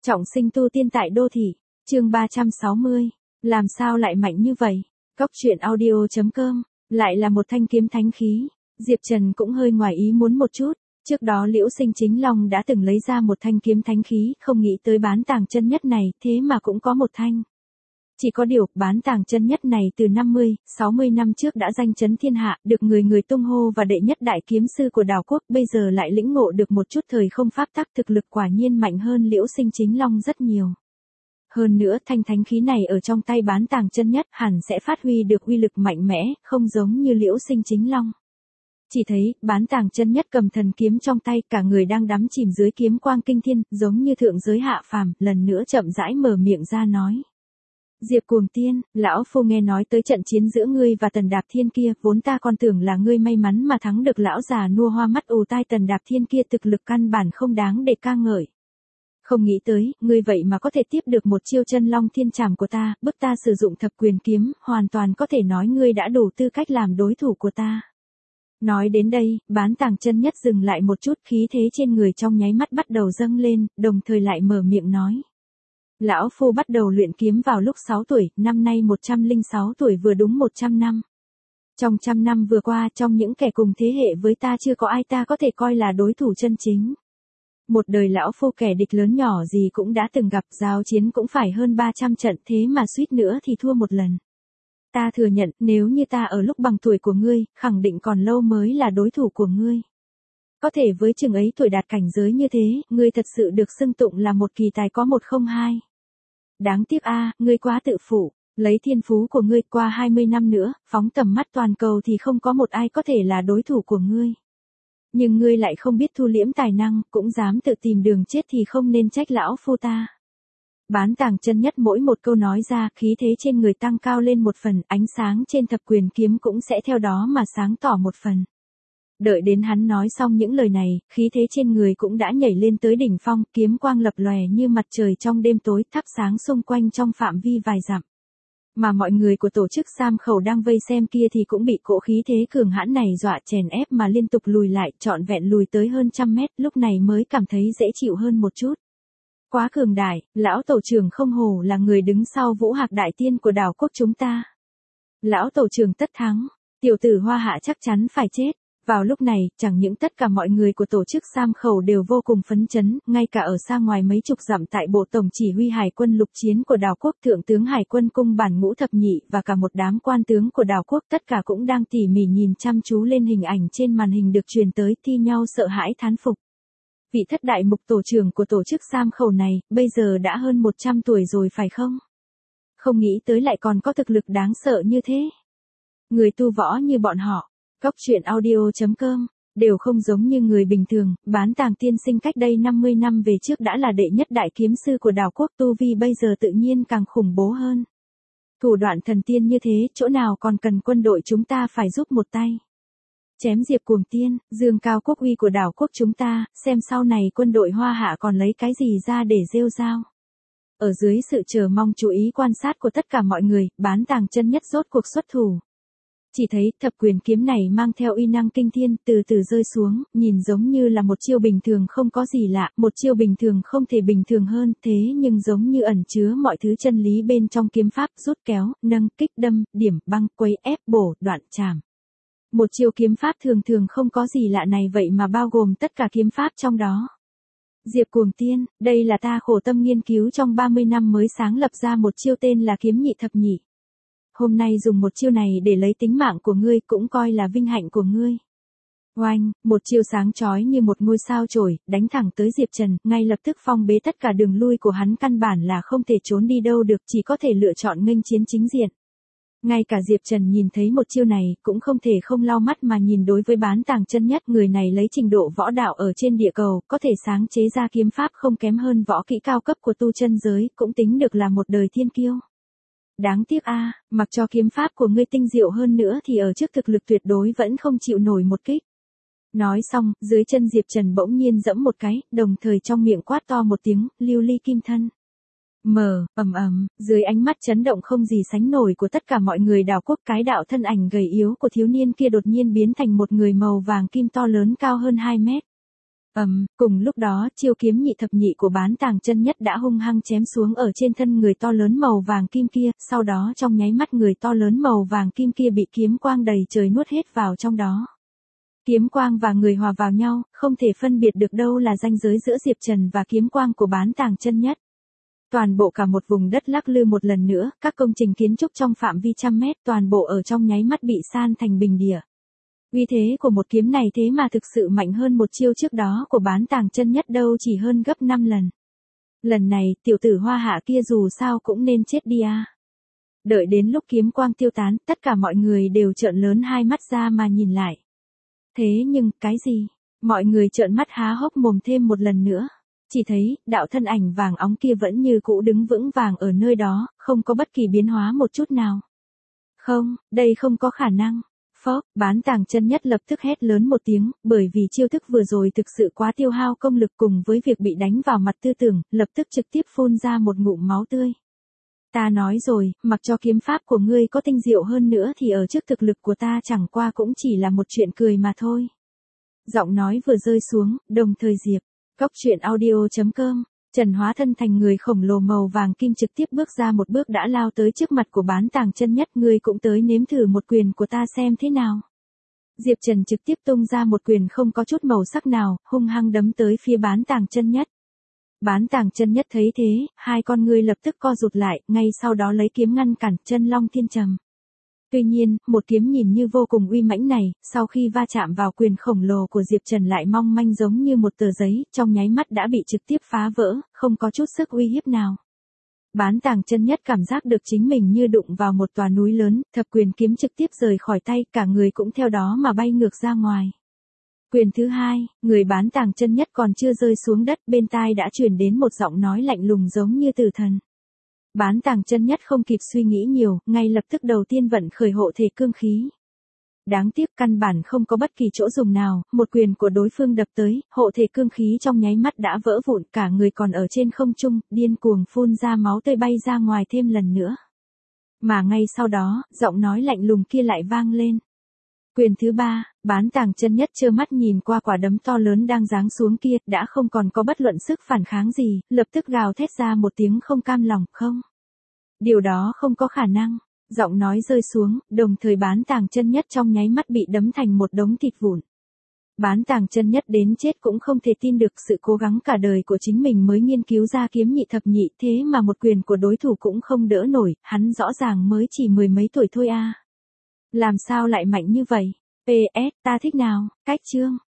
Trọng sinh tu tiên tại đô thị, chương 360, làm sao lại mạnh như vậy? Cóc truyện audio.com, lại là một thanh kiếm thánh khí. Diệp Trần cũng hơi ngoài ý muốn một chút, trước đó Liễu Sinh Chính Long đã từng lấy ra một thanh kiếm thánh khí, không nghĩ tới bán tàng chân nhất này, thế mà cũng có một thanh. Chỉ có điều, bán tàng chân nhất này từ 50, 60 năm trước đã danh chấn thiên hạ, được người người tung hô và đệ nhất đại kiếm sư của đảo quốc, bây giờ lại lĩnh ngộ được một chút thời không pháp tắc, thực lực quả nhiên mạnh hơn Liễu Sinh Chính Long rất nhiều. Hơn nữa thanh thánh khí này ở trong tay bán tàng chân nhất hẳn sẽ phát huy được uy lực mạnh mẽ, không giống như Liễu Sinh Chính Long. Chỉ thấy, bán tàng chân nhất cầm thần kiếm trong tay, cả người đang đắm chìm dưới kiếm quang kinh thiên, giống như thượng giới hạ phàm, lần nữa chậm rãi mở miệng ra nói. Diệp Cuồng Tiên, lão phu nghe nói tới trận chiến giữa ngươi và Tần Đạp Thiên kia, vốn ta còn tưởng là ngươi may mắn mà thắng được lão già nua hoa mắt ù tai Tần Đạp Thiên kia, thực lực căn bản không đáng để ca ngợi. Không nghĩ tới, ngươi vậy mà có thể tiếp được một chiêu chân long thiên trảm của ta, bức ta sử dụng thập quyền kiếm, hoàn toàn có thể nói ngươi đã đủ tư cách làm đối thủ của ta. Nói đến đây, bán tàng chân nhất dừng lại một chút, khí thế trên người trong nháy mắt bắt đầu dâng lên, đồng thời lại mở miệng nói. Lão phu bắt đầu luyện kiếm vào lúc 6 tuổi, năm nay 106 tuổi vừa đúng 100 năm. Trong 100 năm vừa qua, trong những kẻ cùng thế hệ với ta chưa có ai ta có thể coi là đối thủ chân chính. Một đời lão phu kẻ địch lớn nhỏ gì cũng đã từng gặp, giao chiến cũng phải hơn 300 trận, thế mà suýt nữa thì thua một lần. Ta thừa nhận, nếu như ta ở lúc bằng tuổi của ngươi, khẳng định còn lâu mới là đối thủ của ngươi. Có thể với chừng ấy tuổi đạt cảnh giới như thế, ngươi thật sự được xưng tụng là một kỳ tài có 102. Đáng tiếc a, ngươi quá tự phụ, lấy thiên phú của ngươi qua 20 năm nữa, phóng tầm mắt toàn cầu thì không có một ai có thể là đối thủ của ngươi. Nhưng ngươi lại không biết thu liễm tài năng, cũng dám tự tìm đường chết thì không nên trách lão phu ta. Bán tàng chân nhất mỗi một câu nói ra, khí thế trên người tăng cao lên một phần, ánh sáng trên thập quyền kiếm cũng sẽ theo đó mà sáng tỏ một phần. Đợi đến hắn nói xong những lời này, khí thế trên người cũng đã nhảy lên tới đỉnh phong, kiếm quang lập lòe như mặt trời trong đêm tối, thắp sáng xung quanh trong phạm vi vài dặm. Mà mọi người của tổ chức Sam Khẩu đang vây xem kia thì cũng bị cỗ khí thế cường hãn này dọa chèn ép mà liên tục lùi lại, trọn vẹn lùi tới hơn 100 mét, lúc này mới cảm thấy dễ chịu hơn một chút. Quá cường đại, lão tổ trưởng không hổ là người đứng sau Vũ Hạc đại tiên của đảo quốc chúng ta. Lão tổ trưởng tất thắng, tiểu tử Hoa Hạ chắc chắn phải chết. Vào lúc này, chẳng những tất cả mọi người của tổ chức Sam Khẩu đều vô cùng phấn chấn, ngay cả ở xa ngoài mấy chục dặm tại bộ tổng chỉ huy hải quân lục chiến của đảo quốc, thượng tướng hải quân cung bản Ngũ Thập Nhị và cả một đám quan tướng của đảo quốc, tất cả cũng đang tỉ mỉ nhìn chăm chú lên hình ảnh trên màn hình được truyền tới, thi nhau sợ hãi thán phục. Vị thất đại mục tổ trưởng của tổ chức Sam Khẩu này, bây giờ đã hơn 100 tuổi rồi phải không? Không nghĩ tới lại còn có thực lực đáng sợ như thế. Người tu võ như bọn họ. Cóc truyện audio.com, đều không giống như người bình thường, bán tàng tiên sinh cách đây 50 năm về trước đã là đệ nhất đại kiếm sư của đảo quốc, tu vi bây giờ tự nhiên càng khủng bố hơn. Thủ đoạn thần tiên như thế, chỗ nào còn cần quân đội chúng ta phải giúp một tay. Chém Diệp Cuồng Tiên, dương cao quốc uy của đảo quốc chúng ta, xem sau này quân đội Hoa Hạ còn lấy cái gì ra để rêu rao. Ở dưới sự chờ mong chú ý quan sát của tất cả mọi người, bán tàng chân nhất rốt cuộc xuất thủ. Chỉ thấy thập quyền kiếm này mang theo uy năng kinh thiên, từ từ rơi xuống, nhìn giống như là một chiêu bình thường không có gì lạ, một chiêu bình thường không thể bình thường hơn, thế nhưng giống như ẩn chứa mọi thứ chân lý bên trong kiếm pháp, rút kéo, nâng, kích đâm, điểm, băng, quấy, ép, bổ, đoạn, chảm. Một chiêu kiếm pháp thường thường không có gì lạ này vậy mà bao gồm tất cả kiếm pháp trong đó. Diệp Cuồng Tiên, đây là ta khổ tâm nghiên cứu trong 30 năm mới sáng lập ra một chiêu tên là kiếm nhị thập nhị. Hôm nay dùng một chiêu này để lấy tính mạng của ngươi cũng coi là vinh hạnh của ngươi. Oanh, một chiêu sáng chói như một ngôi sao chổi, đánh thẳng tới Diệp Trần, ngay lập tức phong bế tất cả đường lui của hắn, căn bản là không thể trốn đi đâu được, chỉ có thể lựa chọn nghênh chiến chính diện. Ngay cả Diệp Trần nhìn thấy một chiêu này, cũng không thể không lau mắt mà nhìn. Đối với bán tàng chân nhất, người này lấy trình độ võ đạo ở trên địa cầu, có thể sáng chế ra kiếm pháp không kém hơn võ kỹ cao cấp của tu chân giới, cũng tính được là một đời thiên kiêu. Đáng tiếc a, mặc cho kiếm pháp của ngươi tinh diệu hơn nữa thì ở trước thực lực tuyệt đối vẫn không chịu nổi một kích. Nói xong, dưới chân Diệp Trần bỗng nhiên giẫm một cái, đồng thời trong miệng quát to một tiếng, lưu ly kim thân. Dưới ánh mắt chấn động không gì sánh nổi của tất cả mọi người đảo quốc, cái đạo thân ảnh gầy yếu của thiếu niên kia đột nhiên biến thành một người màu vàng kim to lớn cao hơn 2 mét. Cùng lúc đó, chiêu kiếm nhị thập nhị của Bán Tàng Chân Nhất đã hung hăng chém xuống ở trên thân người to lớn màu vàng kim kia, sau đó trong nháy mắt người to lớn màu vàng kim kia bị kiếm quang đầy trời nuốt hết vào trong đó. Kiếm quang và người hòa vào nhau, không thể phân biệt được đâu là ranh giới giữa Diệp Trần và kiếm quang của Bán Tàng Chân Nhất. Toàn bộ cả một vùng đất lắc lư một lần nữa, các công trình kiến trúc trong phạm vi trăm mét toàn bộ ở trong nháy mắt bị san thành bình địa. Uy thế của một kiếm này thế mà thực sự mạnh hơn một chiêu trước đó của Bán Tàng Chân Nhất đâu chỉ hơn gấp 5 lần. Lần này, tiểu tử Hoa Hạ kia dù sao cũng nên chết đi à. Đợi đến lúc kiếm quang tiêu tán, tất cả mọi người đều trợn lớn hai mắt ra mà nhìn lại. Thế nhưng, cái gì? Mọi người trợn mắt há hốc mồm thêm một lần nữa. Chỉ thấy, đạo thân ảnh vàng óng kia vẫn như cũ đứng vững vàng ở nơi đó, không có bất kỳ biến hóa một chút nào. Không, đây không có khả năng. Phốc, Bán Tàng Chân Nhất lập tức hét lớn một tiếng, bởi vì chiêu thức vừa rồi thực sự quá tiêu hao công lực cùng với việc bị đánh vào mặt tư tưởng, lập tức trực tiếp phun ra một ngụm máu tươi. Ta nói rồi, mặc cho kiếm pháp của ngươi có tinh diệu hơn nữa thì ở trước thực lực của ta chẳng qua cũng chỉ là một chuyện cười mà thôi. Giọng nói vừa rơi xuống, đồng thời Diệp. Cóc truyện audio.com, Trần hóa thân thành người khổng lồ màu vàng kim trực tiếp bước ra một bước đã lao tới trước mặt của Bán Tàng Chân Nhất. Ngươi cũng tới nếm thử một quyền của ta xem thế nào. Diệp Trần trực tiếp tung ra một quyền không có chút màu sắc nào, hung hăng đấm tới phía Bán Tàng Chân Nhất. Bán Tàng Chân Nhất thấy thế, hai con ngươi lập tức co rụt lại, ngay sau đó lấy kiếm ngăn cản Chân Long Thiên Trầm. Tuy nhiên, một kiếm nhìn như vô cùng uy mãnh này, sau khi va chạm vào quyền khổng lồ của Diệp Trần lại mong manh giống như một tờ giấy, trong nháy mắt đã bị trực tiếp phá vỡ, không có chút sức uy hiếp nào. Bán Tàng Chân Nhất cảm giác được chính mình như đụng vào một tòa núi lớn, thập quyền kiếm trực tiếp rời khỏi tay, cả người cũng theo đó mà bay ngược ra ngoài. Quyền thứ hai, người Bán Tàng Chân Nhất còn chưa rơi xuống đất, bên tai đã truyền đến một giọng nói lạnh lùng giống như tử thần. Bán Tàng Chân Nhất không kịp suy nghĩ nhiều, ngay lập tức đầu tiên vận khởi hộ thể cương khí. Đáng tiếc căn bản không có bất kỳ chỗ dùng nào, một quyền của đối phương đập tới, hộ thể cương khí trong nháy mắt đã vỡ vụn, cả người còn ở trên không trung, điên cuồng phun ra máu tươi bay ra ngoài thêm lần nữa. Mà ngay sau đó, giọng nói lạnh lùng kia lại vang lên. Quyền thứ ba, Bán Tàng Chân Nhất trơ mắt nhìn qua quả đấm to lớn đang giáng xuống kia, đã không còn có bất luận sức phản kháng gì, lập tức gào thét ra một tiếng không cam lòng, không. Điều đó không có khả năng. Giọng nói rơi xuống, đồng thời Bán Tàng Chân Nhất trong nháy mắt bị đấm thành một đống thịt vụn. Bán Tàng Chân Nhất đến chết cũng không thể tin được sự cố gắng cả đời của chính mình mới nghiên cứu ra kiếm nhị thập nhị, thế mà một quyền của đối thủ cũng không đỡ nổi, hắn rõ ràng mới chỉ mười mấy tuổi thôi à. Làm sao lại mạnh như vậy? PS, ta thích nào, cách chương.